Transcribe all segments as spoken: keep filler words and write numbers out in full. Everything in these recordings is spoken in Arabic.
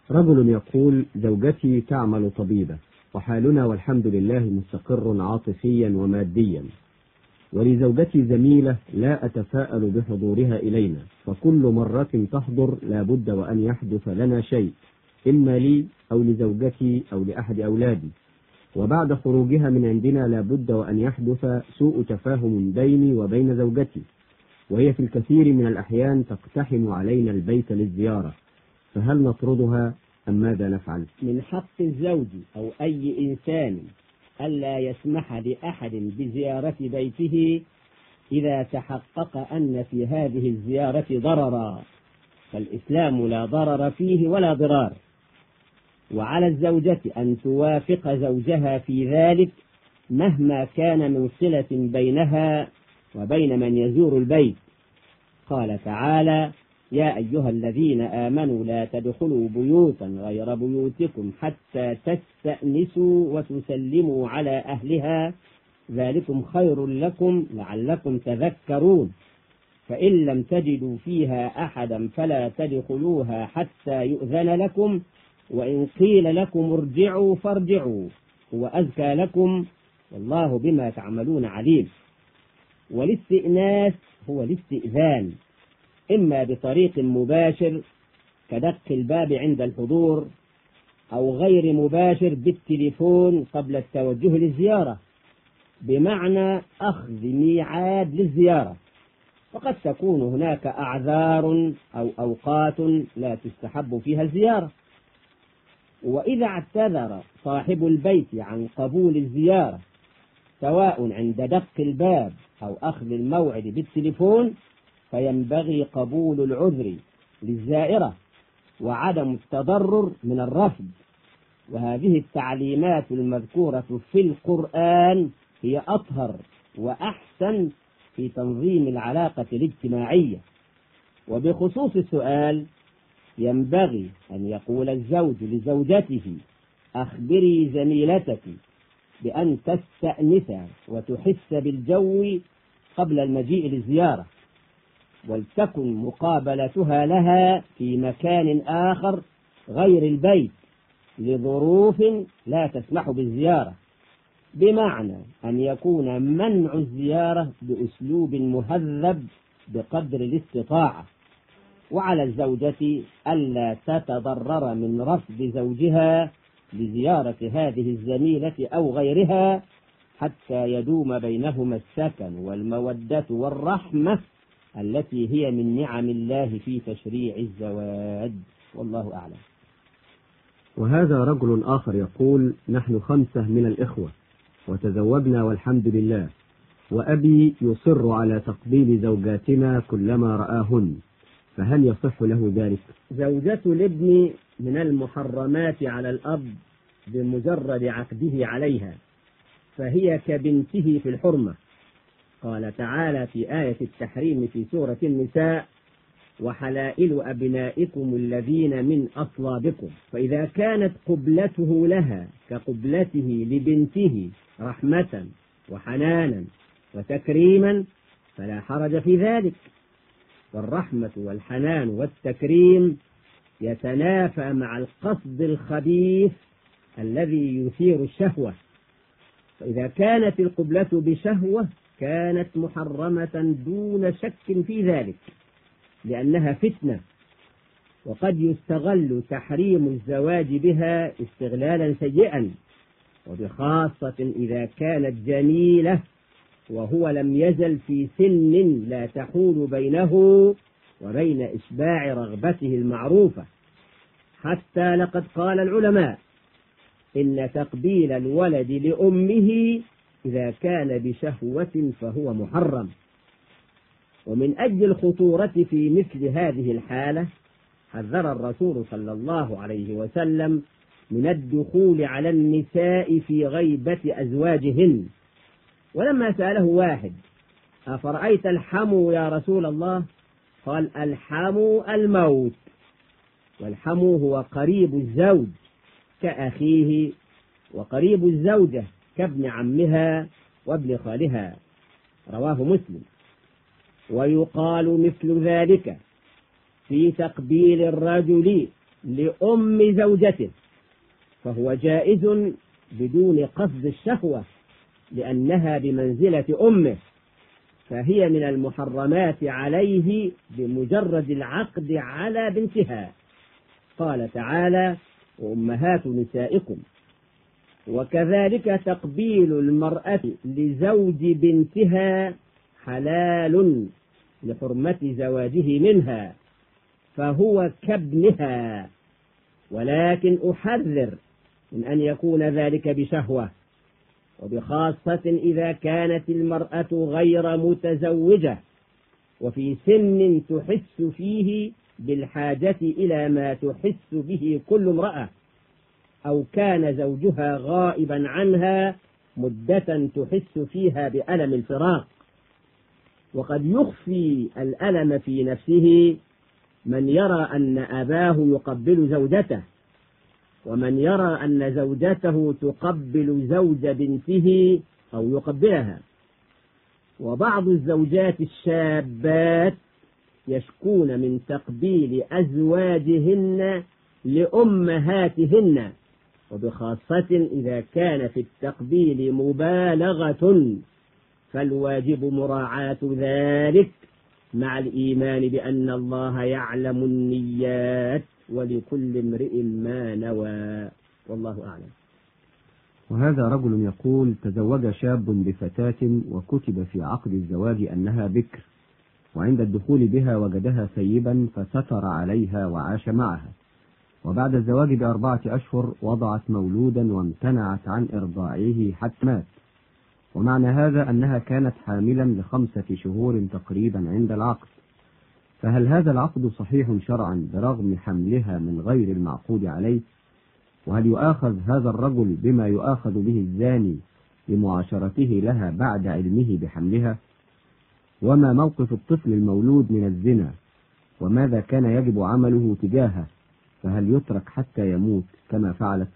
رجل يقول: زوجتي تعمل طبيبة، وحالنا والحمد لله مستقر عاطفيا وماديا، ولزوجتي زميلة لا أتفاءل بحضورها إلينا، فكل مرة تحضر لا بد وأن يحدث لنا شيء، إما لي أو لزوجتي أو لأحد أولادي، وبعد خروجها من عندنا لا بد وأن يحدث سوء تفاهم بيني وبين زوجتي، وهي في الكثير من الأحيان تقتحم علينا البيت للزيارة، فهل نطردها أم ماذا نفعل؟ من حق الزوج أو أي إنسان ألا يسمح لأحد بزيارة بيته إذا تحقق أن في هذه الزيارة ضررا، فالإسلام لا ضرر فيه ولا ضرار، وعلى الزوجة أن توافق زوجها في ذلك مهما كان من صلة بينها وبين من يزور البيت. قال تعالى: يا أيها الذين آمنوا لا تدخلوا بيوتا غير بيوتكم حتى تستأنسوا وتسلموا على أهلها ذلكم خير لكم لعلكم تذكرون، فإن لم تجدوا فيها أحدا فلا تدخلوها حتى يؤذن لكم، وإن قيل لكم ارجعوا فارجعوا هو أزكى لكم والله بما تعملون عليم. والاستئناس هو الاستئذان، إما بطريق مباشر كدق الباب عند الحضور، أو غير مباشر بالتليفون قبل التوجه للزيارة، بمعنى أخذ ميعاد للزيارة، وقد تكون هناك أعذار أو أوقات لا تستحب فيها الزيارة. وإذا اعتذر صاحب البيت عن قبول الزيارة سواء عند دق الباب أو أخذ الموعد بالتليفون، فينبغي قبول العذر للزائرة وعدم التضرر من الرفض. وهذه التعليمات المذكورة في القرآن هي أطهر وأحسن في تنظيم العلاقة الاجتماعية. وبخصوص السؤال، ينبغي أن يقول الزوج لزوجته: أخبري زميلتك بأن تستأنس وتحس بالجو قبل المجيء للزيارة، ولتكن مقابلتها لها في مكان آخر غير البيت لظروف لا تسمح بالزيارة، بمعنى أن يكون منع الزيارة بأسلوب مهذب بقدر الاستطاعة. وعلى الزوجة ألا تتضرر من رفض زوجها لزيارة هذه الزميلة أو غيرها حتى يدوم بينهما السكن والمودة والرحمة التي هي من نعم الله في تشريع الزواج، والله أعلم. وهذا رجل آخر يقول: نحن خمسة من الإخوة وتزوجنا والحمد لله، وأبي يصر على تقبيل زوجاتنا كلما رآهن، فهل يصح له ذلك؟ زوجة الابن من المحرمات على الأب بمجرد عقده عليها، فهي كبنته في الحرمة. قال تعالى في آية التحريم في سورة النساء: وحلائل أبنائكم الذين من أصلابكم، فإذا كانت قبلته لها كقبلته لبنته رحمة وحنانا وتكريما فلا حرج في ذلك. والرحمة والحنان والتكريم يتنافى مع القصد الخبيث الذي يثير الشهوة، فإذا كانت القبلة بشهوة كانت محرمة دون شك في ذلك، لأنها فتنة، وقد يستغل تحريم الزواج بها استغلالا سيئا، وبخاصة إذا كانت جميلة وهو لم يزل في سن لا تحول بينه وبين إشباع رغبته المعروفة، حتى لقد قال العلماء: إن تقبيل الولد لأمه إذا كان بشهوة فهو محرم. ومن أجل الخطورة في مثل هذه الحالة حذر الرسول صلى الله عليه وسلم من الدخول على النساء في غيبة أزواجهن. ولما سأله واحد: أفرأيت الحمو يا رسول الله؟ قال: الحمو الموت، والحمو هو قريب الزوج كأخيه، وقريب الزوجة كابن عمها وابن خالها، رواه مسلم. ويقال مثل ذلك في تقبيل الرجل لأم زوجته فهو جائز بدون قصد الشهوة، لأنها بمنزلة أمه، فهي من المحرمات عليه بمجرد العقد على بنتها. قال تعالى: وأمهات نسائكم. وكذلك تقبيل المرأة لزوج بنتها حلال لحرمة زواجه منها، فهو كابنها، ولكن أحذر من أن يكون ذلك بشهوة، وبخاصة إذا كانت المرأة غير متزوجة وفي سن تحس فيه بالحاجة إلى ما تحس به كل امرأة، أو كان زوجها غائبا عنها مدة تحس فيها بألم الفراق. وقد يخفي الألم في نفسه من يرى أن أباه يقبل زوجته، ومن يرى أن زوجته تقبل زوج بنته أو يقبلها. وبعض الزوجات الشابات يشكون من تقبيل أزواجهن لأمهاتهن، وبخاصة إذا كان في التقبيل مبالغة، فالواجب مراعاة ذلك مع الإيمان بأن الله يعلم النيات ولكل امرئ ما نوى، والله أعلم. وهذا رجل يقول: تزوج شاب بفتاة وكتب في عقد الزواج أنها بكر، وعند الدخول بها وجدها ثيبا فستر عليها وعاش معها، وبعد الزواج بأربعة أشهر وضعت مولودا وامتنعت عن إرضاعه حتى مات، ومعنى هذا أنها كانت حاملا لخمسة شهور تقريبا عند العقد، فهل هذا العقد صحيح شرعا برغم حملها من غير المعقود عليه؟ وهل يؤاخذ هذا الرجل بما يؤاخذ به الزاني لمعاشرته لها بعد علمه بحملها؟ وما موقف الطفل المولود من الزنا؟ وماذا كان يجب عمله تجاهه؟ فهل يترك حتى يموت كما فعلت؟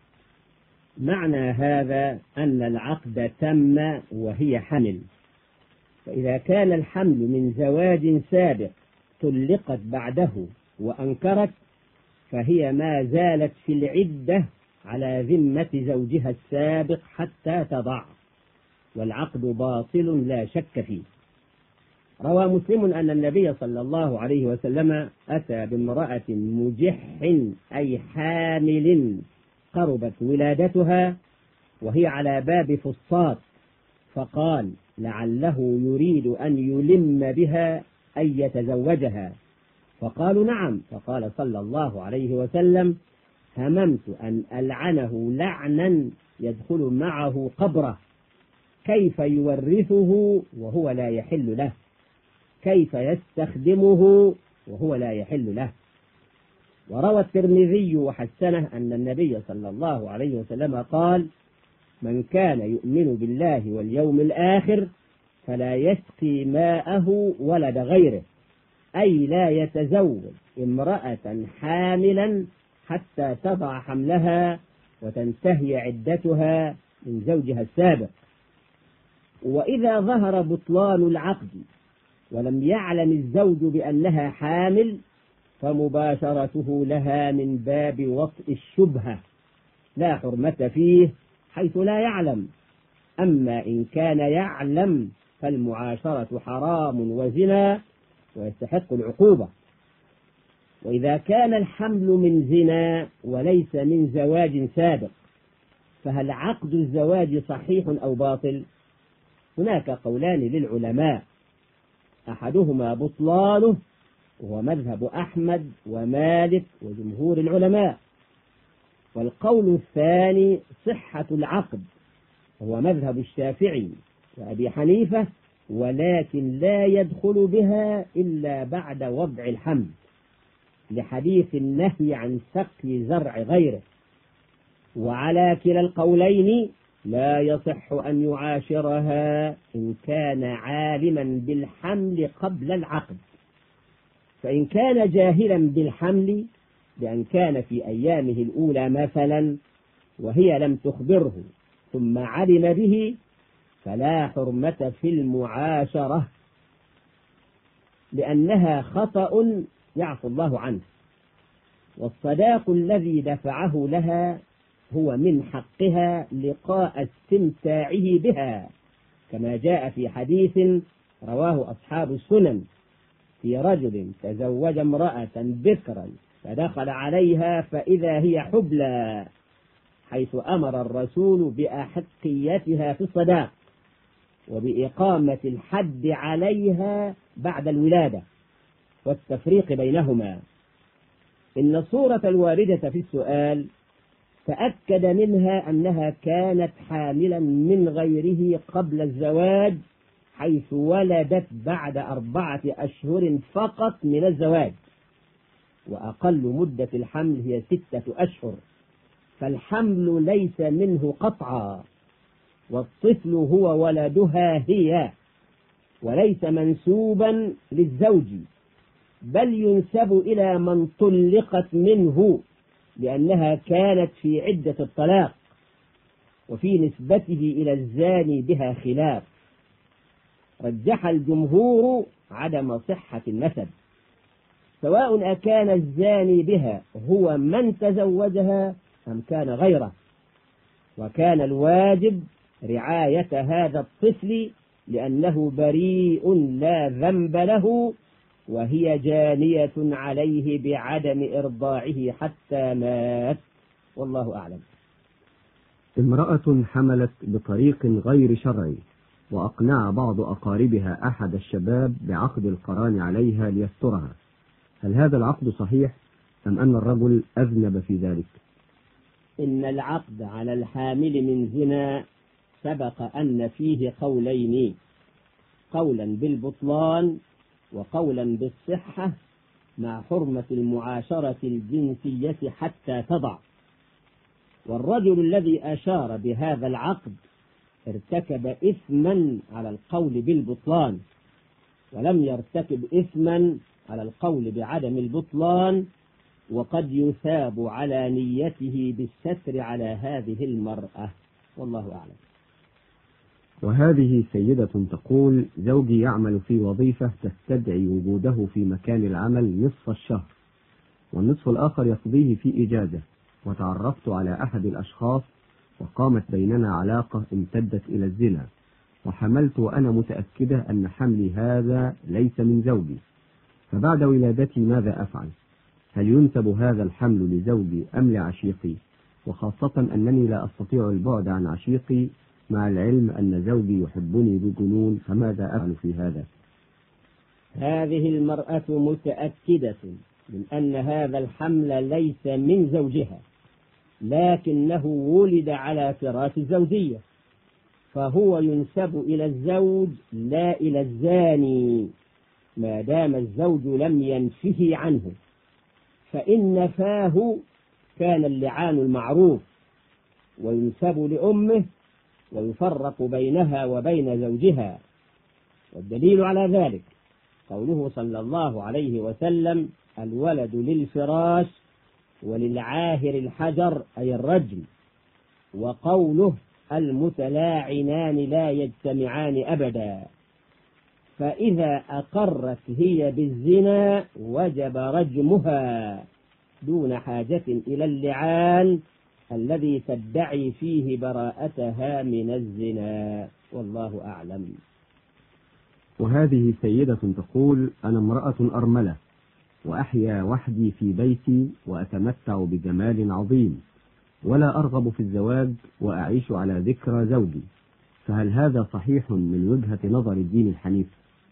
معنى هذا أن العقد تم وهي حمل، فإذا كان الحمل من زواج سابق طلقت بعده وأنكرت، فهي ما زالت في العدة على ذمة زوجها السابق حتى تضع، والعقد باطل لا شك فيه. روى مسلم أن النبي صلى الله عليه وسلم أتى بامرأة مجح أي حامل قربت ولادتها وهي على باب فسطاط، فقال: لعله يريد أن يلم بها أن يتزوجها، فقالوا: نعم. فقال صلى الله عليه وسلم: هممت أن ألعنه لعنا يدخل معه قبره، كيف يورثه وهو لا يحل له، كيف يستخدمه وهو لا يحل له. وروى الترمذي وحسنه أن النبي صلى الله عليه وسلم قال: من كان يؤمن بالله واليوم الآخر فلا يسقي ماءه ولد غيره، أي لا يتزوج امرأة حاملا حتى تضع حملها وتنتهي عدتها من زوجها السابق. وإذا ظهر بطلان العقد ولم يعلم الزوج بأنها حامل فمباشرته لها من باب وطء الشبهة لا حرمة فيه حيث لا يعلم. أما إن كان يعلم فالمعاشرة حرام وزنا ويستحق العقوبة. وإذا كان الحمل من زنا وليس من زواج سابق، فهل عقد الزواج صحيح أو باطل؟ هناك قولان للعلماء، أحدهما بطلانه وهو مذهب أحمد ومالك وجمهور العلماء، والقول الثاني صحة العقد وهو مذهب الشافعي وأبي حنيفة، ولكن لا يدخل بها إلا بعد وضع الحمل، لحديث النهي عن سقي زرع غيره. وعلى كلا القولين لا يصح أن يعاشرها إن كان عالما بالحمل قبل العقد، فإن كان جاهلا بالحمل بأن كان في أيامه الأولى مثلا وهي لم تخبره ثم علم به فلا حرمة في المعاشرة، لأنها خطأ يعفو الله عنه. والصداق الذي دفعه لها هو من حقها لقاء استمتاعه بها، كما جاء في حديث رواه أصحاب السنن في رجل تزوج امرأة بكرا فدخل عليها فإذا هي حبلى، حيث أمر الرسول بأحقيتها في الصداق وبإقامة الحد عليها بعد الولادة والتفريق بينهما. إن الصورة الواردة في السؤال تأكد منها أنها كانت حاملا من غيره قبل الزواج، حيث ولدت بعد أربعة أشهر فقط من الزواج، وأقل مدة الحمل هي ستة أشهر، فالحمل ليس منه قطعا، والطفل هو ولدها هي، وليس منسوبا للزوج، بل ينسب إلى من طلقت منه لأنها كانت في عدة الطلاق، وفي نسبته إلى الزاني بها خلاف. رجح الجمهور عدم صحة النسب، سواء أكان الزاني بها هو من تزوجها أم كان غيره، وكان الواجب رعاية هذا الطفل لأنه بريء لا ذنب له، وهي جانية عليه بعدم إرضاعه حتى مات، والله أعلم. امرأة حملت بطريق غير شرعي، وأقنع بعض أقاربها أحد الشباب بعقد القران عليها ليسترها، هل هذا العقد صحيح أم أن الرجل أذنب في ذلك؟ إن العقد على الحامل من زنا سبق أن فيه قولين، قولا بالبطلان وقولا بالصحة، مع حرمة المعاشرة الجنسية حتى تضع. والرجل الذي أشار بهذا العقد ارتكب إثما على القول بالبطلان، ولم يرتكب إثما على القول بعدم البطلان، وقد يثاب على نيته بالستر على هذه المرأة، والله أعلم. وهذه سيدة تقول: زوجي يعمل في وظيفة تستدعي وجوده في مكان العمل نصف الشهر، والنصف الآخر يقضيه في إجازة، وتعرفت على أحد الأشخاص وقامت بيننا علاقة امتدت إلى الزنا، وحملت وأنا متأكدة أن حملي هذا ليس من زوجي، فبعد ولادتي ماذا أفعل؟ هل ينسب هذا الحمل لزوجي أم لعشيقي؟ وخاصة أنني لا أستطيع البعد عن عشيقي، مع العلم أن زوجي يحبني بجنون، فماذا أفعل في هذا؟ هذه المرأة متأكدة من أن هذا الحمل ليس من زوجها، لكنه ولد على فراش الزوجية، فهو ينسب إلى الزوج لا إلى الزاني، ما دام الزوج لم ينفه عنه، فإن نفاه كان اللعان المعروف، وينسب لأمه ويفرق بينها وبين زوجها. والدليل على ذلك قوله صلى الله عليه وسلم: الولد للفراش وللعاهر الحجر، أي الرجل. وقوله: المتلاعنان لا يجتمعان أبدا. فإذا أقرت هي بالزنا وجب رجمها دون حاجة إلى اللعان الذي تدعي فيه براءتها من الزنا، والله أعلم. وهذه سيدة تقول: أنا امرأة أرملة وأحيا وحدي في بيتي وأتمتع بجمال عظيم، ولا أرغب في الزواج وأعيش على ذكرى زوجي، فهل هذا صحيح من وجهة نظر الدين الحنيف؟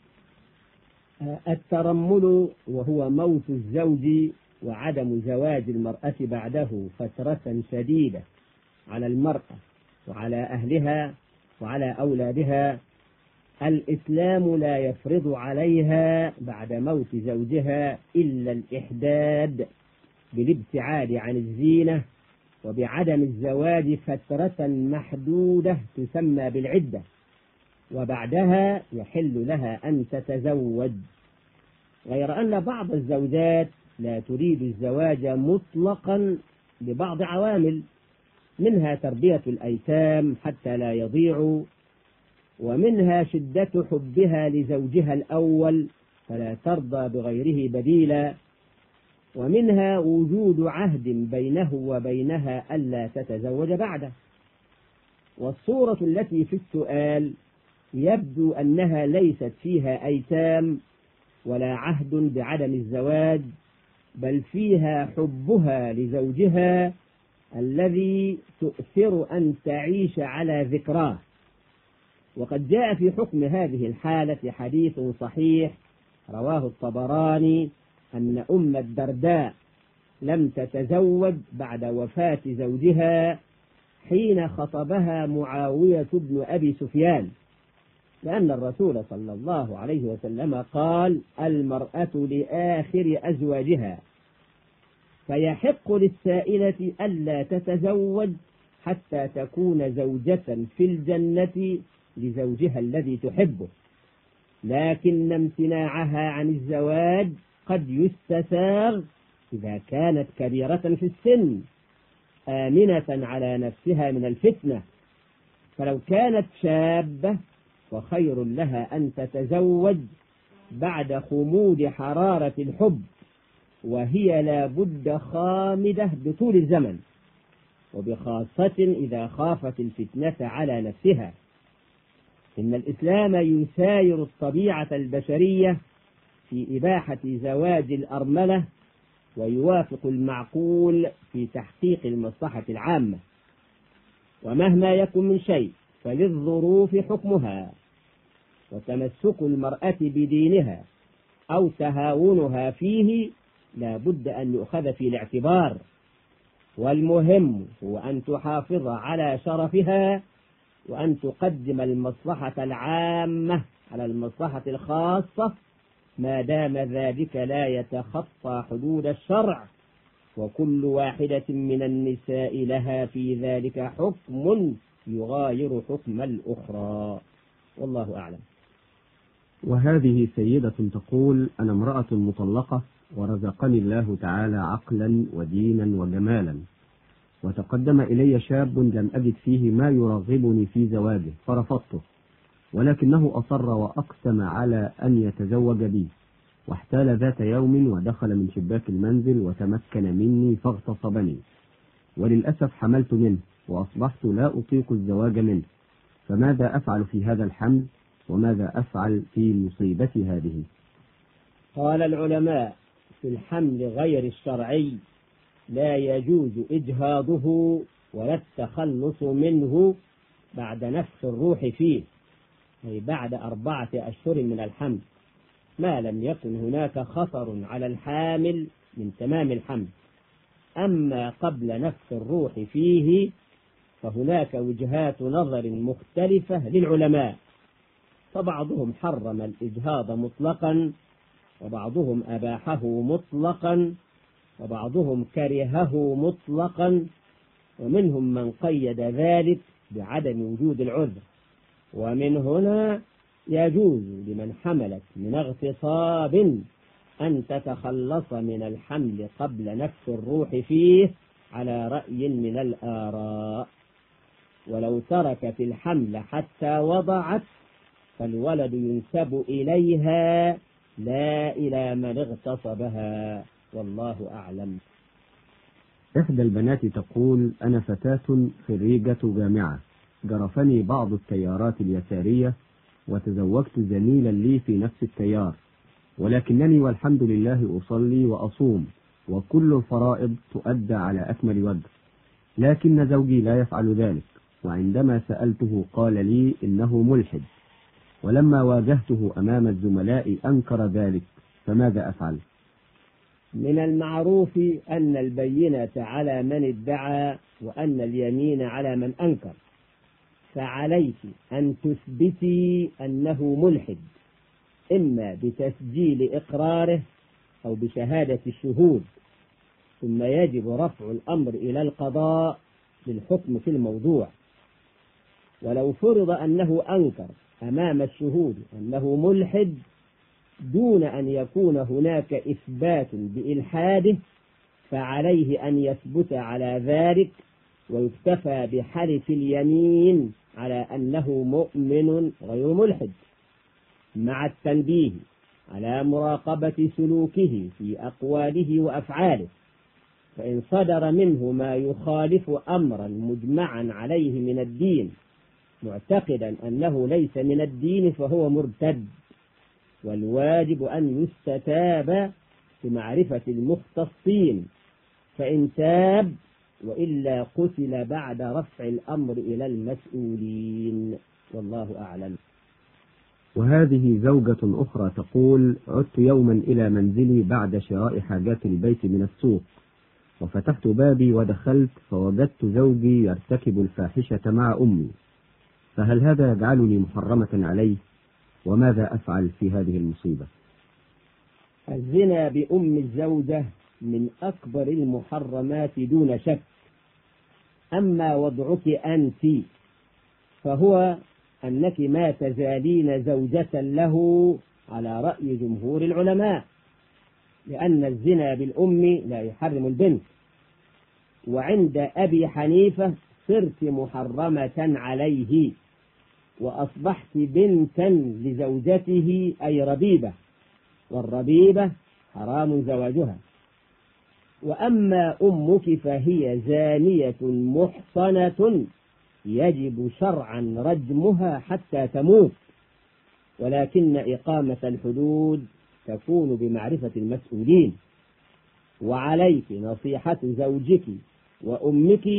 الترمل وهو موت الزوج وعدم زواج المرأة بعده فترة شديدة على المرأة وعلى أهلها وعلى أولادها، الإسلام لا يفرض عليها بعد موت زوجها إلا الإحداد بالابتعاد عن الزينة وبعدم الزواج فترة محدودة تسمى بالعدة، وبعدها يحل لها أن تتزوج، غير أن بعض الزوجات لا تريد الزواج مطلقا لبعض عوامل، منها تربية الأيتام حتى لا يضيعوا، ومنها شدة حبها لزوجها الأول فلا ترضى بغيره بديلا، ومنها وجود عهد بينه وبينها ألا تتزوج بعده. والصورة التي في السؤال يبدو أنها ليست فيها أيتام ولا عهد بعدم الزواج، بل فيها حبها لزوجها الذي تؤثر أن تعيش على ذكراه. وقد جاء في حكم هذه الحالة حديث صحيح رواه الطبراني أن أم الدرداء لم تتزوج بعد وفاة زوجها حين خطبها معاوية بن أبي سفيان، لأن الرسول صلى الله عليه وسلم قال: المرأة لآخر أزواجها، فيحق للسائلة ألا تتزوج حتى تكون زوجة في الجنة لزوجها الذي تحبه، لكن امتناعها عن الزواج قد يستساغ إذا كانت كبيرة في السن آمنة على نفسها من الفتنة. فلو كانت شابة فخير لها أن تتزوج بعد خمود حرارة الحب، وهي لا بد خامدة بطول الزمن، وبخاصة إذا خافت الفتنة على نفسها. إن الإسلام يساير الطبيعة البشرية في إباحة زواج الأرملة، ويوافق المعقول في تحقيق المصلحة العامة. ومهما يكن من شيء فللظروف حكمها، وتمسك المرأة بدينها أو تهاونها فيه لا بد أن يؤخذ في الاعتبار، والمهم هو أن تحافظ على شرفها، وأن تقدم المصلحة العامة على المصلحة الخاصة، ما دام ذلك لا يتخطى حدود الشرع، وكل واحدة من النساء لها في ذلك حكم يغاير حكم الأخرى، والله أعلم. وهذه سيدة تقول: أنا امرأة مطلقة ورزقني الله تعالى عقلا ودينا وجمالا، وتقدم إلي شاب لم أجد فيه ما يرغبني في زواجه فرفضته، ولكنه أصر وأقسم على أن يتزوج بي، واحتال ذات يوم ودخل من شباك المنزل وتمكن مني فاغتصبني، وللأسف حملت منه وأصبحت لا أطيق الزواج منه، فماذا أفعل في هذا الحمل؟ وماذا أفعل في مصيبتي هذه؟ قال العلماء: في الحمل غير الشرعي لا يجوز إجهاضه ولا التخلص منه بعد نفخ الروح فيه، أي بعد أربعة أشهر من الحمل، ما لم يكن هناك خطر على الحامل من تمام الحمل. أما قبل نفخ الروح فيه فهناك وجهات نظر مختلفة للعلماء، فبعضهم حرم الإجهاض مطلقا، وبعضهم أباحه مطلقا، وبعضهم كرهه مطلقا، ومنهم من قيد ذلك بعدم وجود العذر. ومن هنا يجوز لمن حملت من اغتصاب أن تتخلص من الحمل قبل نفخ الروح فيه على رأي من الآراء، ولو تركت الحمل حتى وضعت فالولد ينسب إليها لا إلى من اغتصبها، والله أعلم. إحدى البنات تقول: أنا فتاة خريجة جامعة، جرفني بعض التيارات اليسارية وتزوجت زميلا لي في نفس التيار، ولكنني والحمد لله أصلي وأصوم وكل الفرائض تؤدى على أكمل وجه، لكن زوجي لا يفعل ذلك، وعندما سألته قال لي إنه ملحد، ولما واجهته أمام الزملاء أنكر ذلك، فماذا أفعل؟ من المعروف أن البينة على من ادعى وأن اليمين على من أنكر، فعليك أن تثبتي أنه ملحد، إما بتسجيل إقراره أو بشهادة الشهود، ثم يجب رفع الأمر إلى القضاء للحكم في الموضوع. ولو فرض أنه أنكر أمام الشهود أنه ملحد دون أن يكون هناك إثبات بإلحاده، فعليه أن يثبت على ذلك، ويكتفى بحلف اليمين على أنه مؤمن غير ملحد، مع التنبيه على مراقبة سلوكه في أقواله وأفعاله، فإن صدر منه ما يخالف أمرا مجمعا عليه من الدين معتقدا أنه ليس من الدين فهو مرتد، والواجب أن يستتاب بمعرفة المختصين، فإن تاب وإلا قتل بعد رفع الأمر إلى المسؤولين، والله أعلم. وهذه زوجة أخرى تقول: عدت يوما إلى منزلي بعد شراء حاجات البيت من السوق، وفتحت بابي ودخلت فوجدت زوجي يرتكب الفاحشة مع أمي، فهل هذا يجعلني محرمة عليه؟ وماذا أفعل في هذه المصيبة؟ الزنا بأم الزوجة من أكبر المحرمات دون شك، أما وضعك أنت فهو أنك ما تزالين زوجة له على رأي جمهور العلماء، لأن الزنا بالأم لا يحرم البنت، وعند أبي حنيفة صرت محرمة عليه وأصبحت بنتا لزوجته أي ربيبة، والربيبة حرام زواجها. وأما أمك فهي زانية محصنة يجب شرعا رجمها حتى تموت، ولكن إقامة الحدود تكون بمعرفة المسؤولين، وعليك نصيحة زوجك وأمك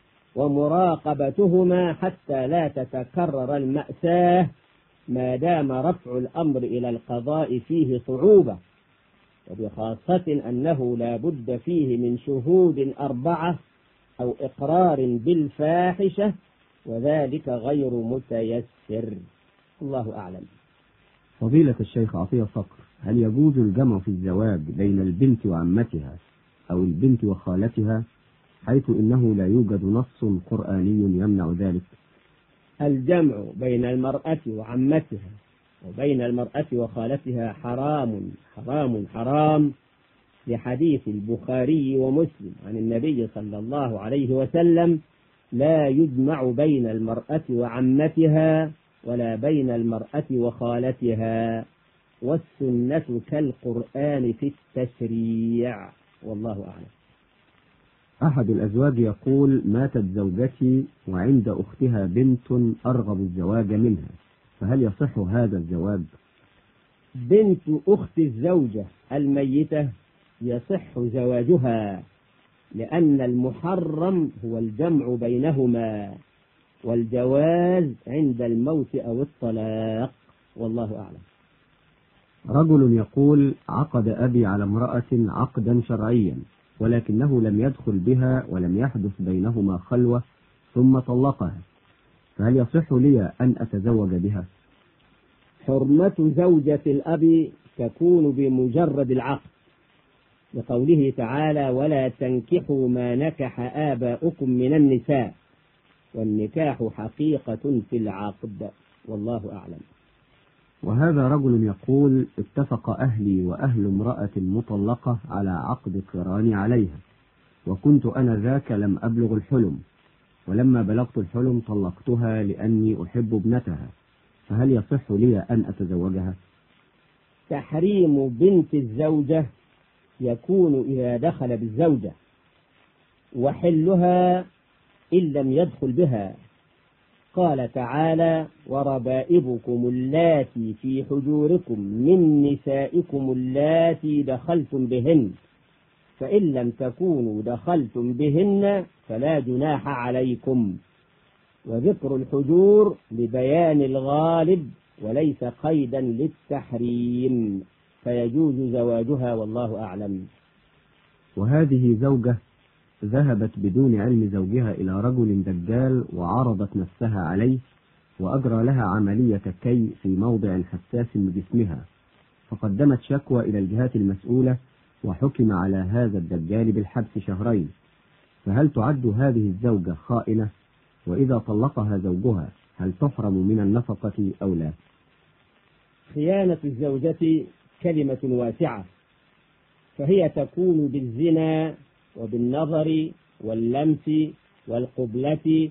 ومراقبتهما حتى لا تتكرر المأساة ما دام رفع الأمر إلى القضاء فيه صعوبة، وبخاصة أنه لا بد فيه من شهود أربعة أو إقرار بالفاحشة، وذلك غير متيسر. الله أعلم. فضيلة الشيخ عطية صقر، هل يجوز الجمع في الزواج بين البنت وعمتها أو البنت وخالتها، حيث إنه لا يوجد نص قرآني يمنع ذلك؟ الجمع بين المرأة وعمتها وبين المرأة وخالتها حرام حرام حرام، لحديث البخاري ومسلم عن النبي صلى الله عليه وسلم: لا يجمع بين المرأة وعمتها ولا بين المرأة وخالتها، والسنة كالقرآن في التشريع، والله أعلم. أحد الأزواج يقول: ماتت زوجتي وعند أختها بنت أرغب الزواج منها، فهل يصح هذا الزواج؟ بنت أخت الزوجة الميتة يصح زواجها، لأن المحرم هو الجمع بينهما، والجواز عند الموت أو الطلاق، والله أعلم. رجل يقول: عقد أبي على امرأة عقدا شرعيا، ولكنه لم يدخل بها ولم يحدث بينهما خلوة ثم طلقها، فهل يصح لي أن أتزوج بها؟ حرمة زوجة الأب تكون بمجرد العقد، لقوله تعالى: ولا تنكحوا ما نكح آباؤكم من النساء، والنكاح حقيقة في العقد، والله أعلم. وهذا رجل يقول: اتفق أهلي وأهل امرأة مطلقة على عقد قران عليها، وكنت أنا ذاك لم أبلغ الحلم، ولما بلغت الحلم طلقتها لأني أحب ابنتها، فهل يصح لي أن أتزوجها؟ تحريم بنت الزوجة يكون إذا دخل بالزوجة، وحلها إن لم يدخل بها. قال تعالى: وربائبكم اللاتي في حجوركم من نسائكم اللاتي دخلتم بهن، فإن لم تكونوا دخلتم بهن فلا جناح عليكم. وذكر الحجور لبيان الغالب وليس قيدا للتحريم، فيجوز زواجها، والله أعلم. وهذه زوجة ذهبت بدون علم زوجها إلى رجل دجال وعرضت نفسها عليه، وأجرى لها عملية كي في موضع حساس من جسمها، فقدمت شكوى إلى الجهات المسؤولة وحكم على هذا الدجال بالحبس شهرين، فهل تعد هذه الزوجة خائنة؟ وإذا طلقها زوجها هل تحرم من النفقة أو لا؟ خيانة الزوجة كلمة واسعة، فهي تكون بالزنا وبالنظر واللمس والقبلة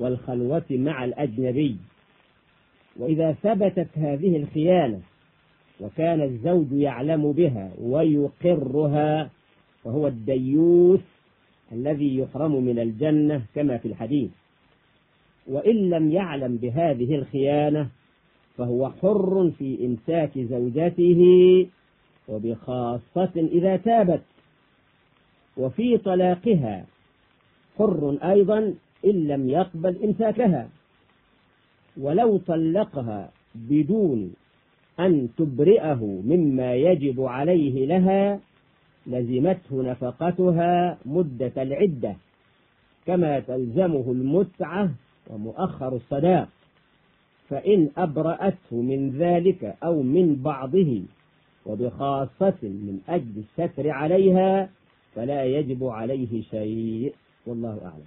والخلوة مع الأجنبي. وإذا ثبتت هذه الخيانة وكان الزوج يعلم بها ويقرها فهو الديوث الذي يحرم من الجنة كما في الحديث. وإن لم يعلم بهذه الخيانة فهو حر في إمساك زوجته، وبخاصة إذا تابت، وفي طلاقها حر أيضا إن لم يقبل إمساكها. ولو طلقها بدون أن تبرئه مما يجب عليه لها لزمته نفقتها مدة العدة، كما تلزمه المتعة ومؤخر الصداق. فإن أبرأته من ذلك أو من بعضه وبخاصة من أجل الستر عليها فلا يجب عليه شيء، والله أعلم.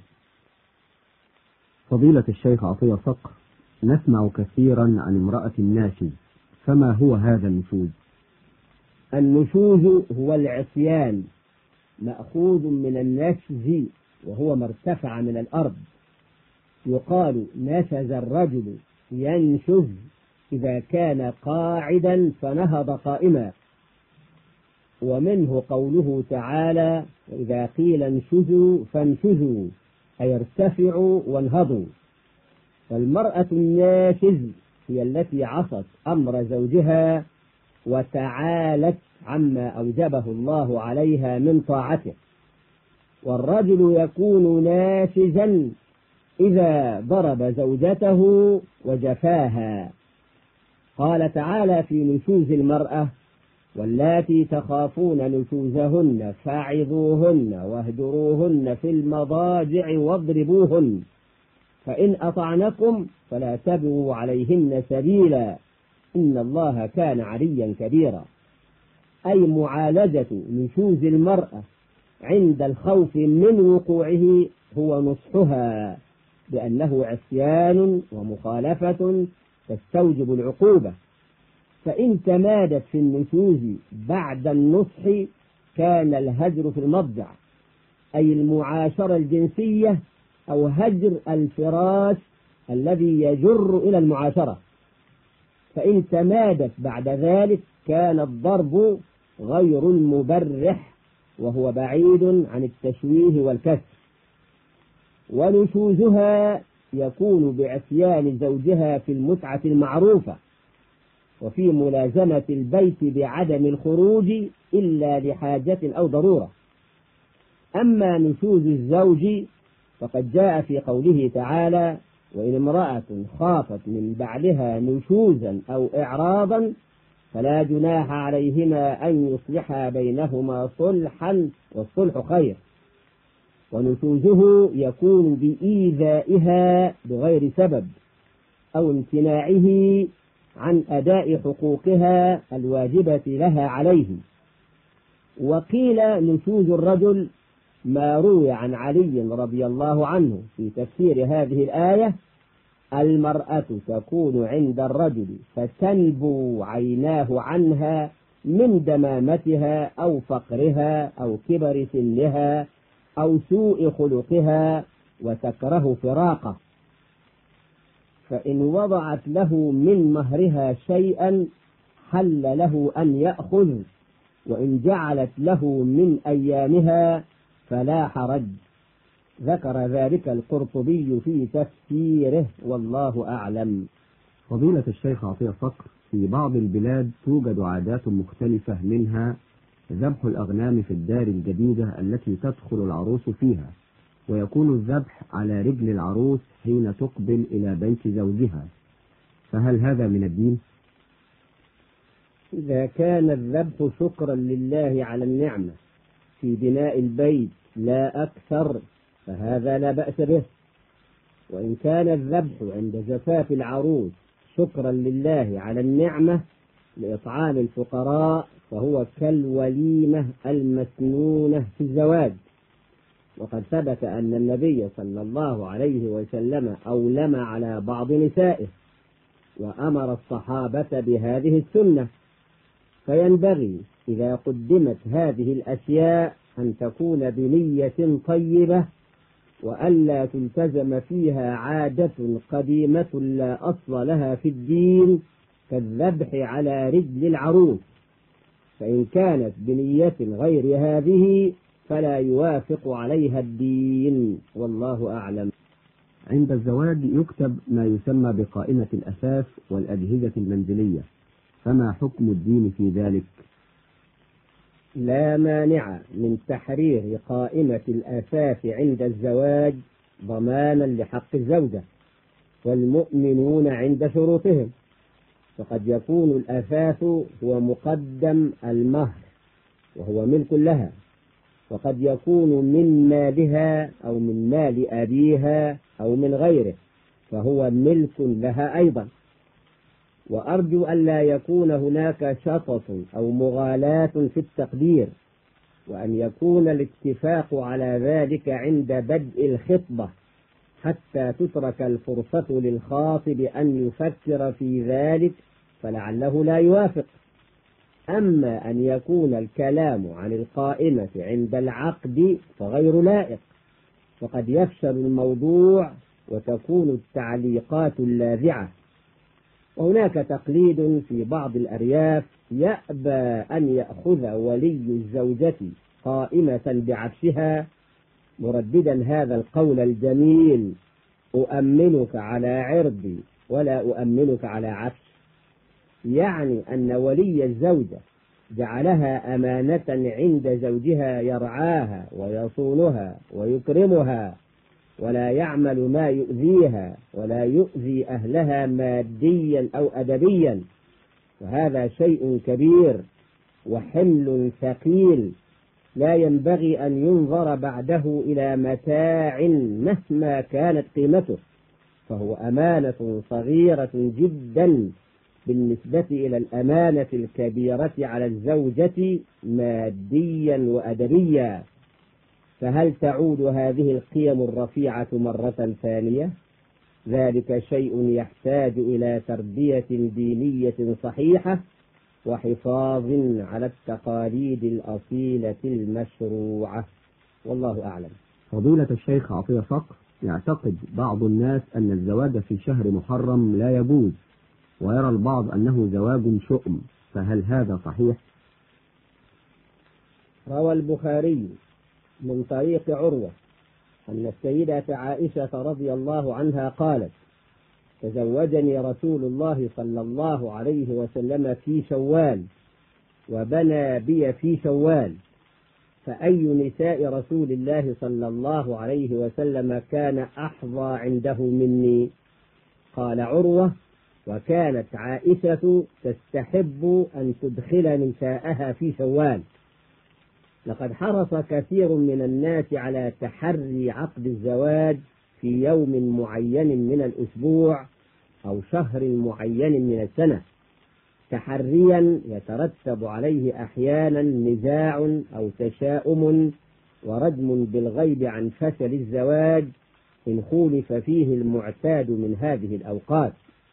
فضيلة الشيخ عطية صقر، نسمع كثيرا عن امرأة الناشز، فما هو هذا النشوز؟ النشوز هو العصيان، مأخوذ من النشز وهو ما ارتفع من الأرض. يقال نشز الرجل ينشز إذا كان قاعدا فنهض قائما. ومنه قوله تعالى: وإذا قيل انشزوا فانشزوا، أي ارتفعوا وانهضوا. فالمرأة الناشز هي التي عصت أمر زوجها وتعالت عما أوجبه الله عليها من طاعته. والرجل يكون ناشزا إذا ضرب زوجته وجفاها. قال تعالى في نشوز المرأة: واللاتي تخافون نشوزهن فاعظوهن واهجروهن في المضاجع واضربوهن فإن أطعنكم فلا تبغوا عليهن سبيلا إن الله كان عليا كبيرا. أي معالجة نشوز المرأة عند الخوف من وقوعه هو نصحها بأنه عصيان ومخالفة تستوجب العقوبة. فإن تمادت في النشوز بعد النصح كان الهجر في المضجع، أي المعاشرة الجنسية أو هجر الفراش الذي يجر إلى المعاشرة. فإن تمادت بعد ذلك كان الضرب غير المبرح وهو بعيد عن التشويه والكسر. ونشوزها يكون بعصيان زوجها في المتعة المعروفة وفي ملازمة البيت بعدم الخروج إلا لحاجة أو ضرورة. أما نشوز الزوج فقد جاء في قوله تعالى: وإن امرأة خافت من بعلها نشوزا أو إعراضا فلا جناح عليهما أن يصلحا بينهما صلحا والصلح خير. ونشوزه يكون بإيذائها بغير سبب أو امتناعه عن أداء حقوقها الواجبة لها عليه. وقيل نشوز الرجل ما روي عن علي رضي الله عنه في تفسير هذه الآية: المرأة تكون عند الرجل فتنبو عيناه عنها من دمامتها أو فقرها أو كبر سنها أو سوء خلقها وتكره فراقه، فإن وضعت له من مهرها شيئا حل له أن يأخذ، وإن جعلت له من أيامها فلا حرج. ذكر ذلك القرطبي في تفسيره، والله أعلم. فضيلة الشيخ عطية صقر، في بعض البلاد توجد عادات مختلفة، منها ذبح الأغنام في الدار الجديدة التي تدخل العروس فيها، ويكون الذبح على رجل العروس حين تقبل إلى بيت زوجها، فهل هذا من الدين؟ إذا كان الذبح شكرا لله على النعمة في بناء البيت لا أكثر فهذا لا بأس به. وإن كان الذبح عند زفاف العروس شكرا لله على النعمة لإطعام الفقراء فهو كالوليمة المسنونة في الزواج. وقد ثبت أن النبي صلى الله عليه وسلم أولم على بعض نسائه وأمر الصحابة بهذه السنة. فينبغي إذا قدمت هذه الأشياء أن تكون بنية طيبة، وألا تلتزم فيها عادة قديمة لا أصل لها في الدين كالذبح على رجل العروس، فإن كانت بنية غير هذه فلا يوافق عليها الدين، والله أعلم. عند الزواج يكتب ما يسمى بقائمة الأثاث والأجهزة المنزلية، فما حكم الدين في ذلك؟ لا مانع من تحرير قائمة الأثاث عند الزواج ضمانا لحق الزوجة، والمؤمنون عند شروطهم، فقد يكون الأثاث هو مقدم المهر وهو ملك لها، وقد يكون من مالها أو من مال أبيها أو من غيره فهو ملك لها أيضا. وأرجو أن لا يكون هناك شطط أو مغالاة في التقدير، وأن يكون الاتفاق على ذلك عند بدء الخطبة حتى تترك الفرصة للخاطب أن يفكر في ذلك فلعله لا يوافق. أما أن يكون الكلام عن القائمة عند العقد فغير لائق، فقد يفشل الموضوع وتكون التعليقات اللاذعة. وهناك تقليد في بعض الأرياف يأبى أن يأخذ ولي الزوجة قائمة بعفشها مرددا هذا القول الجميل: أؤمنك على عرضي ولا أؤمنك على عفش، يعني أن ولي الزوجة جعلها أمانة عند زوجها يرعاها ويصونها ويكرمها، ولا يعمل ما يؤذيها ولا يؤذي أهلها ماديا أو أدبيا، وهذا شيء كبير وحمل ثقيل لا ينبغي أن ينظر بعده إلى متاع مهما كانت قيمته، فهو أمانة صغيرة جدا بالنسبة إلى الأمانة الكبيرة على الزوجة ماديا وأدبيا. فهل تعود هذه القيم الرفيعة مرة ثانية؟ ذلك شيء يحتاج إلى تربية دينية صحيحة وحفاظ على التقاليد الأصيلة المشروعة، والله أعلم. فضيلة الشيخ عطية صقر، يعتقد بعض الناس أن الزواج في شهر محرم لا يجوز، ويرى البعض أنه زواج شؤم، فهل هذا صحيح؟ روى البخاري من طريق عروة أن السيدة عائشة رضي الله عنها قالت: تزوجني رسول الله صلى الله عليه وسلم في شوال، وبنى بي في شوال، فأي نساء رسول الله صلى الله عليه وسلم كان أحظى عنده مني؟ قال عروة: وكانت عائشة تستحب أن تدخل نساءها في شوال. لقد حرص كثير من الناس على تحري عقد الزواج في يوم معين من الأسبوع أو شهر معين من السنة، تحريا يترتب عليه أحيانا نزاع أو تشاؤم ورجم بالغيب عن فشل الزواج إن خولف فيه المعتاد من هذه الأوقات.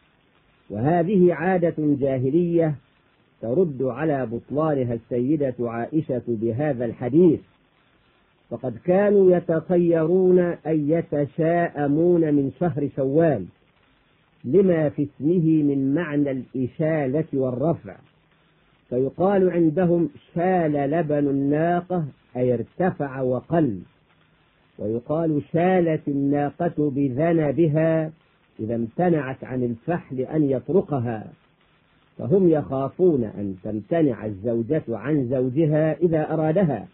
وهذه عادة جاهلية ترد على بطلانها السيدة عائشة بهذا الحديث، فقد كانوا يتطيرون أي يتشاءمون من شهر شوال لما في اسمه من معنى الإشالة والرفع، فيقال عندهم شال لبن الناقة أي ارتفع وقل، ويقال شالت الناقة بذنبها إذا امتنعت عن الفحل أن يطرقها، فهم يخافون أن تمتنع الزوجة عن زوجها إذا أرادها.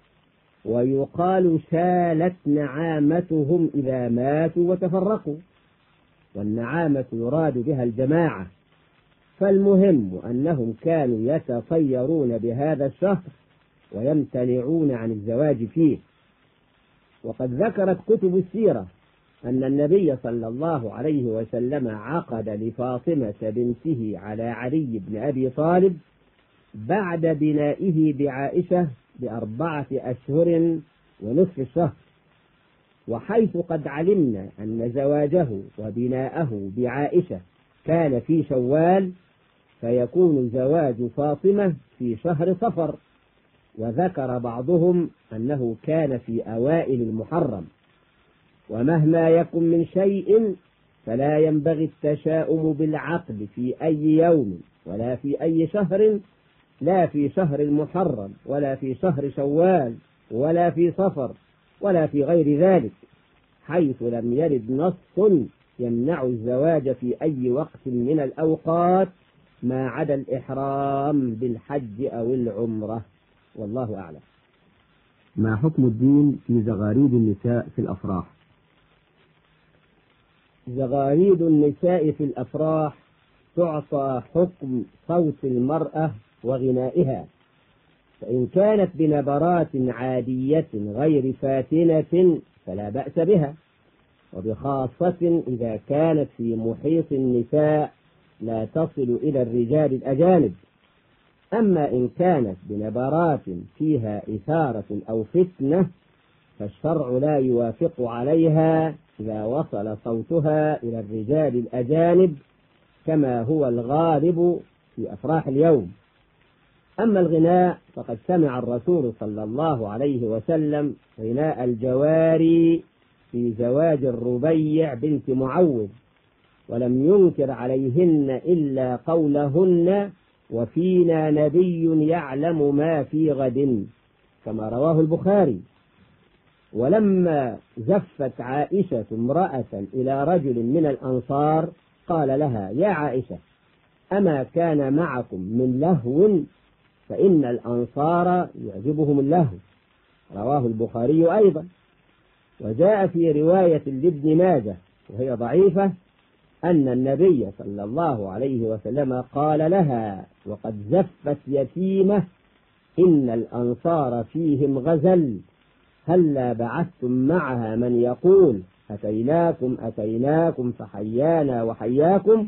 ويقال شالت نعامتهم إذا ماتوا وتفرقوا، والنعامة يراد بها الجماعة. فالمهم أنهم كانوا يتطيرون بهذا الشهر ويمتنعون عن الزواج فيه. وقد ذكرت كتب السيرة أن النبي صلى الله عليه وسلم عقد لفاطمة بنته على علي بن أبي طالب بعد بنائه بعائشة بأربعة أشهر ونصف الشهر. وحيث قد علمنا أن زواجه وبناءه بعائشة كان في شوال، فيكون زواج فاطمة في شهر صفر، وذكر بعضهم أنه كان في أوائل المحرم. ومهما يكن من شيء فلا ينبغي التشاؤم بالعقد في أي يوم ولا في أي شهر، لا في شهر المحرم ولا في شهر شوال ولا في صفر ولا في غير ذلك، حيث لم يرد نص يمنع الزواج في أي وقت من الأوقات ما عدا الإحرام بالحج أو العمرة. والله أعلم. ما حكم الدين في زغاريد النساء في الأفراح؟ زغاريد النساء في الأفراح تعطى حكم صوت المرأة وغنائها، فإن كانت بنبرات عادية غير فاتنة فلا بأس بها، وبخاصة إذا كانت في محيط النساء لا تصل إلى الرجال الأجانب. أما إن كانت بنبرات فيها إثارة أو فتنة فالشرع لا يوافق عليها إذا وصل صوتها إلى الرجال الأجانب كما هو الغالب في أفراح اليوم. أما الغناء فقد سمع الرسول صلى الله عليه وسلم غناء الجواري في زواج الربيع بنت معوذ، ولم ينكر عليهن إلا قولهن: وفينا نبي يعلم ما في غد، كما رواه البخاري. ولما زفت عائشة امرأة إلى رجل من الأنصار قال لها: يا عائشة، أما كان معكم من لهو؟ فإن الأنصار يعجبهم اللهو، رواه البخاري أيضا. وجاء في رواية لابن ماجه وهي ضعيفة أن النبي صلى الله عليه وسلم قال لها وقد زفت يتيمة: إن الأنصار فيهم غزل، هلا بعثتم معها من يقول أتيناكم أتيناكم فحيانا وحياكم.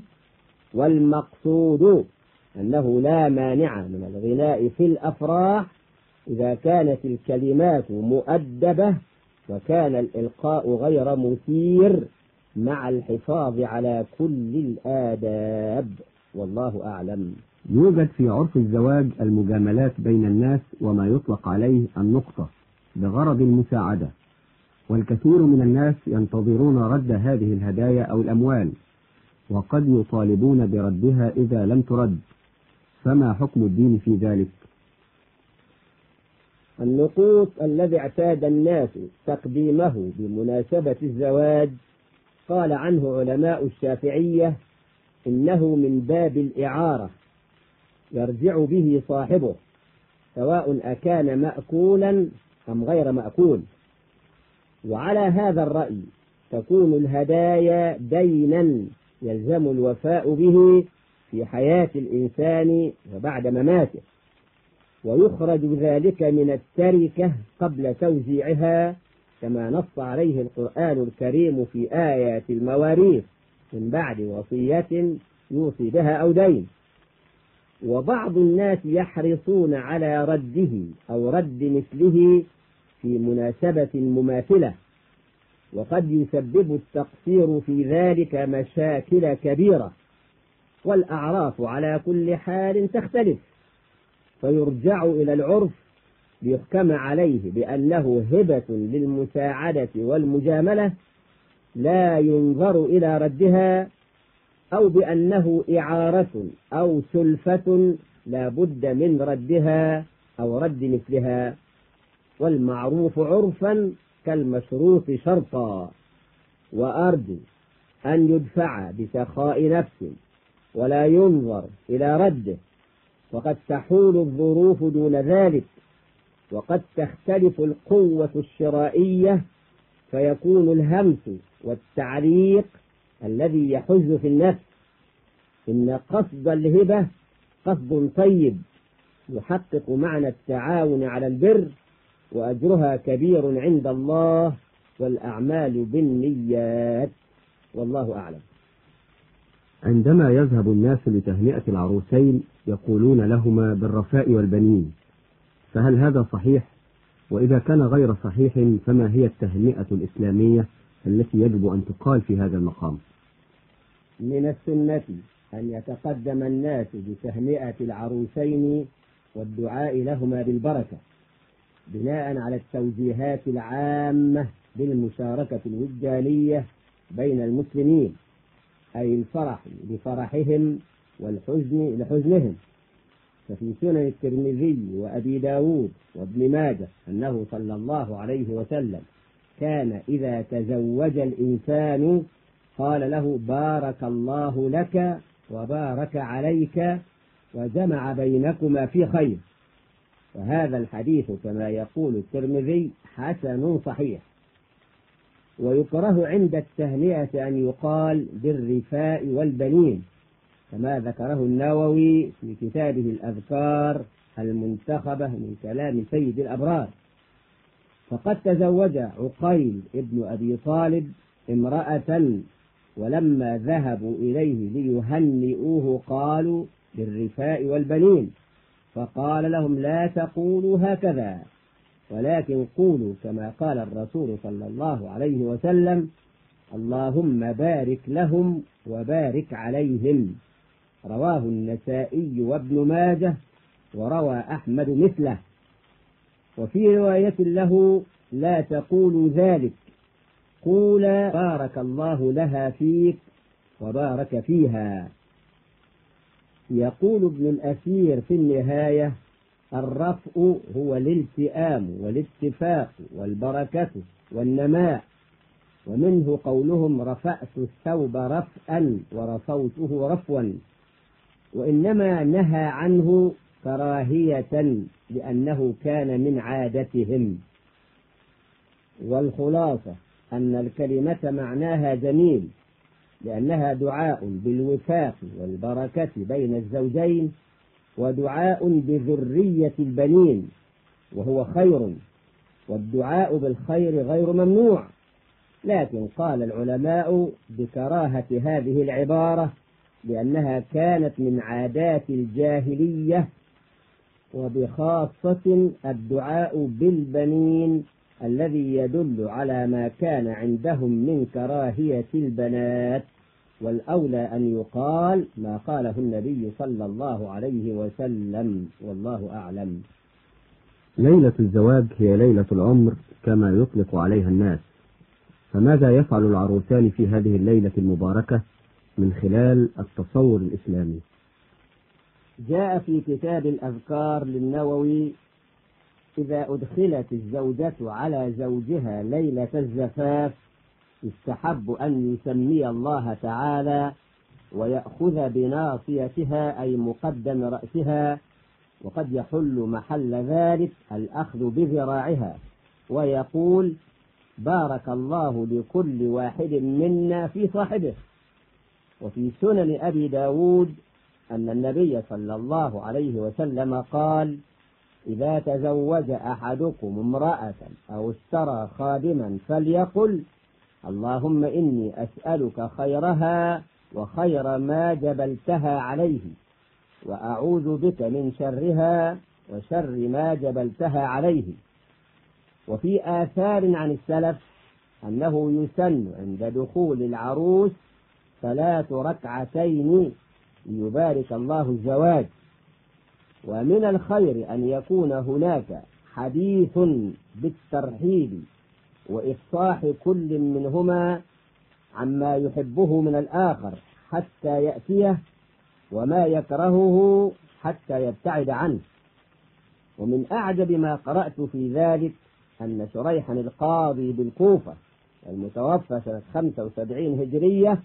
والمقصود أنه لا مانع من الغناء في الأفراح إذا كانت الكلمات مؤدبة وكان الإلقاء غير مثير، مع الحفاظ على كل الآداب. والله أعلم. يوجد في عرف الزواج المجاملات بين الناس وما يطلق عليه النقطة بغرض المساعدة، والكثير من الناس ينتظرون رد هذه الهدايا أو الأموال، وقد يطالبون بردها إذا لم ترد، فما حكم الدين في ذلك؟ النقوط الذي اعتاد الناس تقديمه بمناسبة الزواج قال عنه علماء الشافعية إنه من باب الإعارة يرجع به صاحبه، سواء أكان مأكولا أم غير مأكول. وعلى هذا الرأي تكون الهدايا دينا يلزم الوفاء به في حياة الإنسان وبعد مماته، ويخرج ذلك من التركة قبل توزيعها، كما نص عليه القرآن الكريم في آيات المواريث: من بعد وصية يوصي بها أو دين. وبعض الناس يحرصون على رده أو رد مثله في مناسبة مماثلة، وقد يسبب التقصير في ذلك مشاكل كبيرة. والأعراف على كل حال تختلف، فيرجع إلى العرف ليحكم عليه بأنه هبة للمساعدة والمجاملة لا ينظر إلى ردها، أو بأنه إعارة أو سلفة لا بد من ردها أو رد مثلها. والمعروف عرفا كالمشروط شرطا، وأرجو أن يدفع بسخاء نفس ولا ينظر إلى رده، وقد تحول الظروف دون ذلك، وقد تختلف القوة الشرائية، فيكون الهمس والتعليق الذي يحز في النفس. إن قصد الهبة قصد طيب يحقق معنى التعاون على البر، وأجرها كبير عند الله، والأعمال بالنيات. والله أعلم. عندما يذهب الناس لتهنئة العروسين يقولون لهما بالرفاء والبنين، فهل هذا صحيح؟ وإذا كان غير صحيح فما هي التهنئة الإسلامية التي يجب أن تقال في هذا المقام؟ من السنة أن يتقدم الناس بتهنئة العروسين والدعاء لهما بالبركة، بناء على التوجيهات العامة بالمشاركة الوجدانية بين المسلمين، أي الفرح لفرحهم والحزن لحزنهم. ففي سنن الترمذي وأبي داود وابن ماجه أنه صلى الله عليه وسلم كان إذا تزوج الإنسان قال له بارك الله لك وبارك عليك وجمع بينكما في خير. وهذا الحديث كما يقول الترمذي حسن صحيح. ويكره عند التهنئة أن يقال بالرفاء والبنين كما ذكره النووي في كتابه الأذكار المنتخبة من كلام سيد الأبرار. فقد تزوج عقيل ابن أبي طالب امرأة، ولما ذهبوا إليه ليهنئوه قالوا بالرفاء والبنين، فقال لهم لا تقولوا هكذا، ولكن قولوا كما قال الرسول صلى الله عليه وسلم اللهم بارك لهم وبارك عليهم. رواه النسائي وابن ماجه وروى أحمد مثله. وفي رواية له لا تقولوا ذلك، قولا بارك الله لها فيك وبارك فيها. يقول ابن الأثير في النهاية الرفء هو الالتئام والاتفاق والبركة والنماء، ومنه قولهم رفعت الثوب رفءا ورفوته رفوا، وإنما نهى عنه كراهية لأنه كان من عادتهم. والخلاصة أن الكلمة معناها جميل، لأنها دعاء بالوفاق والبركة بين الزوجين، ودعاء بذرية البنين وهو خير، والدعاء بالخير غير ممنوع. لكن قال العلماء بكراهة هذه العبارة لأنها كانت من عادات الجاهلية، وبخاصة الدعاء بالبنين الذي يدل على ما كان عندهم من كراهية البنات، والأولى أن يقال ما قاله النبي صلى الله عليه وسلم، والله أعلم. ليلة الزواج هي ليلة العمر كما يطلق عليها الناس، فماذا يفعل العروسان في هذه الليلة المباركة من خلال التصور الإسلامي؟ جاء في كتاب الأذكار للنووي إذا أدخلت الزوجة على زوجها ليلة الزفاف يستحب أن يسمي الله تعالى ويأخذ بناصيتها أي مقدم رأسها، وقد يحل محل ذلك الأخذ بذراعها، ويقول بارك الله لكل واحد منا في صاحبه. وفي سنن أبي داود أن النبي صلى الله عليه وسلم قال إذا تزوج أحدكم امرأة أو اشترى خادما فليقل اللهم إني أسألك خيرها وخير ما جبلتها عليه، وأعوذ بك من شرها وشر ما جبلتها عليه. وفي آثار عن السلف أنه يسن عند دخول العروس ثلاث ركعتين ليبارك الله الزواج. ومن الخير أن يكون هناك حديث بالترحيب وإفصاح كل منهما عما يحبه من الآخر حتى يأتيه، وما يكرهه حتى يبتعد عنه. ومن أعجب ما قرأت في ذلك أن شريحا القاضي بالكوفة المتوفى سنة خمسة وسبعين هجرية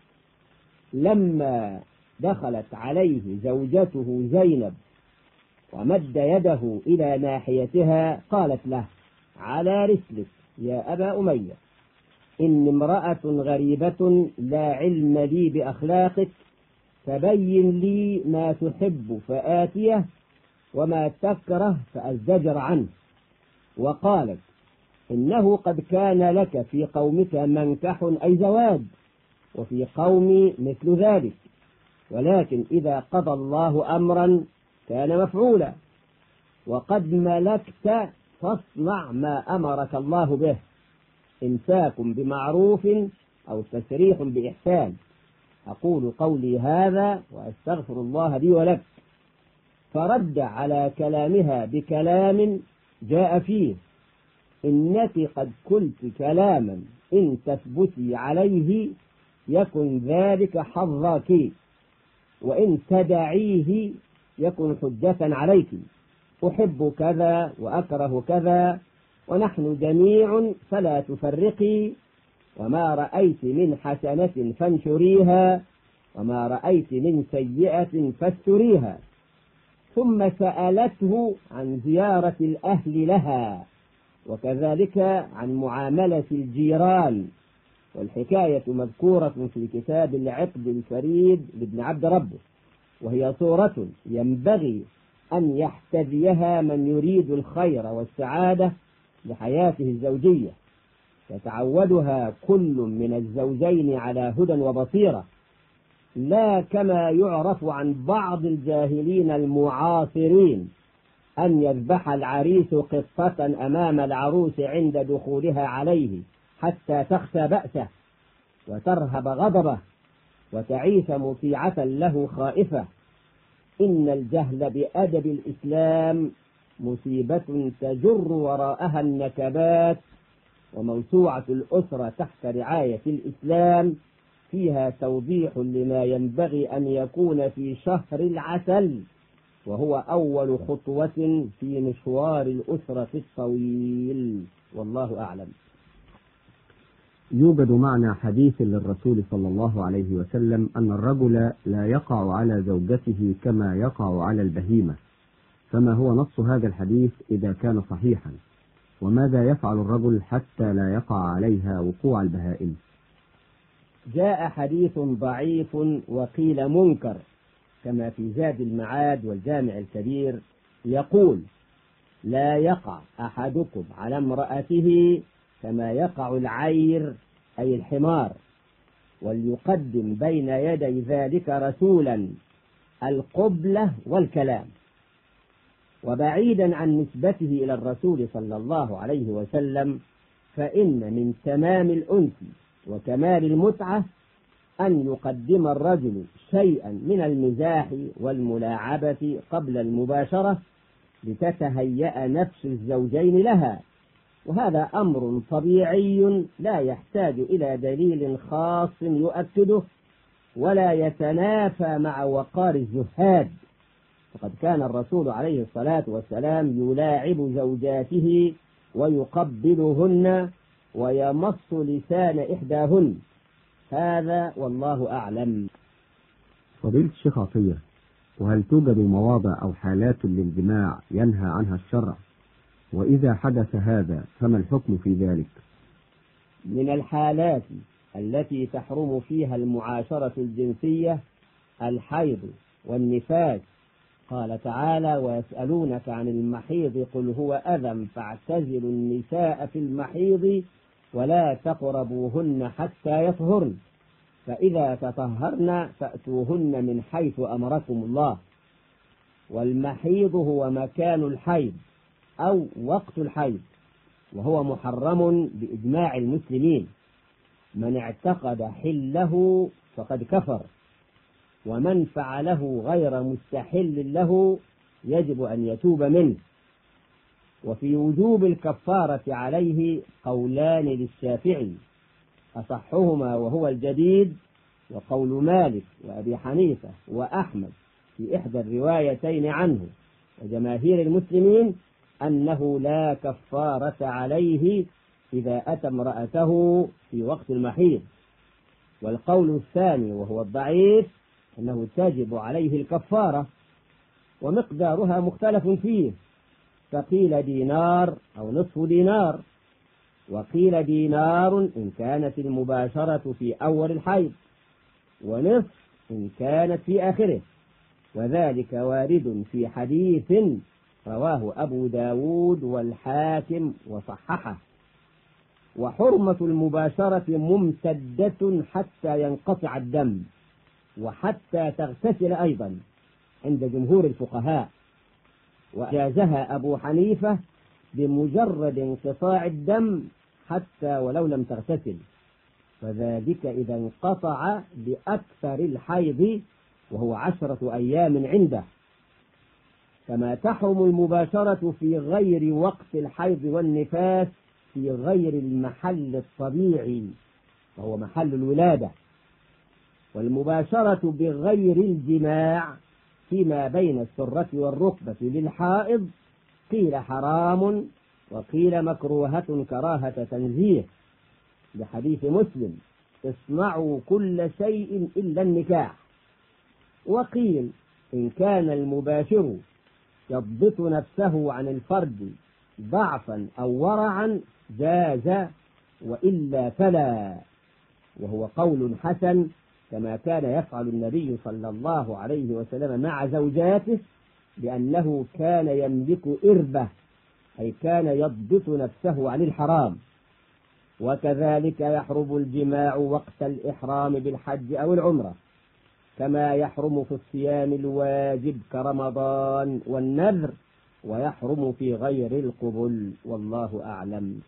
لما دخلت عليه زوجته زينب ومد يده إلى ناحيتها قالت له على رسلك يا أبا أمية، إن امرأة غريبة لا علم لي بأخلاقك، فبين لي ما تحب فآتيه وما تكره فأزدجر عنه. وقالت إنه قد كان لك في قومك منكح أي زواج، وفي قومي مثل ذلك، ولكن إذا قضى الله أمرا كان مفعولا، وقد ملكت فاصنع ما أمرك الله به، إمساك بمعروف أو تسريح بإحسان. أقول قولي هذا وأستغفر الله لي ولك. فرد على كلامها بكلام جاء فيه إنك قد قلت كلاما إن تثبتي عليه يكن ذلك حظك، وإن تدعيه يكن حجة عليك. أحب كذا وأكره كذا ونحن جميع فلا تفرقي، وما رأيت من حسنة فانشريها، وما رأيت من سيئة فاستريها. ثم سألته عن زيارة الأهل لها، وكذلك عن معاملة الجيران، والحكاية مذكورة في كتاب العقد الفريد لابن عبد ربه، وهي صورة ينبغي أن يحتذيها من يريد الخير والسعادة لحياته الزوجية، يتعودها كل من الزوجين على هدى وبصيرة، لا كما يعرف عن بعض الجاهلين المعاصرين أن يذبح العريس قطة أمام العروس عند دخولها عليه حتى تخشى بأسه وترهب غضبه وتعيش مطيعة له خائفة. إن الجهل بأدب الإسلام مصيبة تجر وراءها النكبات، وموسوعة الأسرة تحت رعاية الإسلام فيها توضيح لما ينبغي أن يكون في شهر العسل، وهو أول خطوة في مشوار الأسرة الطويل، والله أعلم. يوجد معنى حديث للرسول صلى الله عليه وسلم أن الرجل لا يقع على زوجته كما يقع على البهيمة، فما هو نص هذا الحديث إذا كان صحيحا؟ وماذا يفعل الرجل حتى لا يقع عليها وقوع البهائم؟ جاء حديث ضعيف وقيل منكر كما في زاد المعاد والجامع الكبير، يقول: لا يقع أحدكم على امرأته كما يقع العير أي الحمار، وليقدم بين يدي ذلك رسولا القبلة والكلام. وبعيدا عن نسبته إلى الرسول صلى الله عليه وسلم، فإن من تمام الأنس وكمال المتعة أن يقدم الرجل شيئا من المزاح والملاعبة قبل المباشرة لتتهيأ نفس الزوجين لها، وهذا أمر طبيعي لا يحتاج إلى دليل خاص يؤكده ولا يتنافى مع وقار الزهاد، فقد كان الرسول عليه الصلاة والسلام يلاعب زوجاته ويقبلهن ويمص لسان إحداهن، هذا والله أعلم. فضيلة الشيخ عطية، وهل توجد مواضع أو حالات للجماع ينهى عنها الشرع؟ وإذا حدث هذا فما الحكم في ذلك؟ من الحالات التي تحرم فيها المعاشرة الجنسية الحيض والنفاس، قال تعالى: ويسألونك عن المحيض قل هو أذى فاعتزلوا النساء في المحيض ولا تقربوهن حتى يطهرن فإذا تطهرن فأتوهن من حيث أمركم الله. والمحيض هو مكان الحيض أو وقت الحيض، وهو محرم بإجماع المسلمين، من اعتقد حله فقد كفر، ومن فعله غير مستحل له يجب أن يتوب منه. وفي وجوب الكفارة عليه قولان للشافعي، أصحهما وهو الجديد وقول مالك وأبي حنيفة وأحمد في إحدى الروايتين عنه، وجماهير المسلمين أنه لا كفارة عليه إذا أتى امرأته في وقت المحيض. والقول الثاني وهو الضعيف أنه تجب عليه الكفارة، ومقدارها مختلف فيه، فقيل دينار أو نصف دينار، وقيل دينار إن كانت المباشرة في أول الحيض، ونصف إن كانت في آخره، وذلك وارد في حديث رواه أبو داود والحاكم وصححه. وحرمة المباشرة ممتدة حتى ينقطع الدم وحتى تغتسل أيضا عند جمهور الفقهاء، وأجازها أبو حنيفة بمجرد انقطاع الدم حتى ولو لم تغتسل، فذلك إذا انقطع بأكثر الحيض وهو عشرة أيام عنده. كما تحرم المباشرة في غير وقت الحيض والنفاس في غير المحل الطبيعي وهو محل الولادة، والمباشرة بغير الجماع فيما بين السرة والركبة للحائض قيل حرام وقيل مكروهة كراهة تنزيه، لحديث مسلم اصنعوا كل شيء إلا النكاح. وقيل إن كان المباشر يضبط نفسه عن الفرد ضعفا أو ورعا جاز، وإلا فلا، وهو قول حسن، كما كان يفعل النبي صلى الله عليه وسلم مع زوجاته، لأنه كان يملك إربة، أي كان يضبط نفسه عن الحرام. وكذلك يحرم الجماع وقت الإحرام بالحج أو العمرة، كما يحرم في الصيام الواجب كرمضان والنذر، ويحرم في غير القبل، والله أعلم.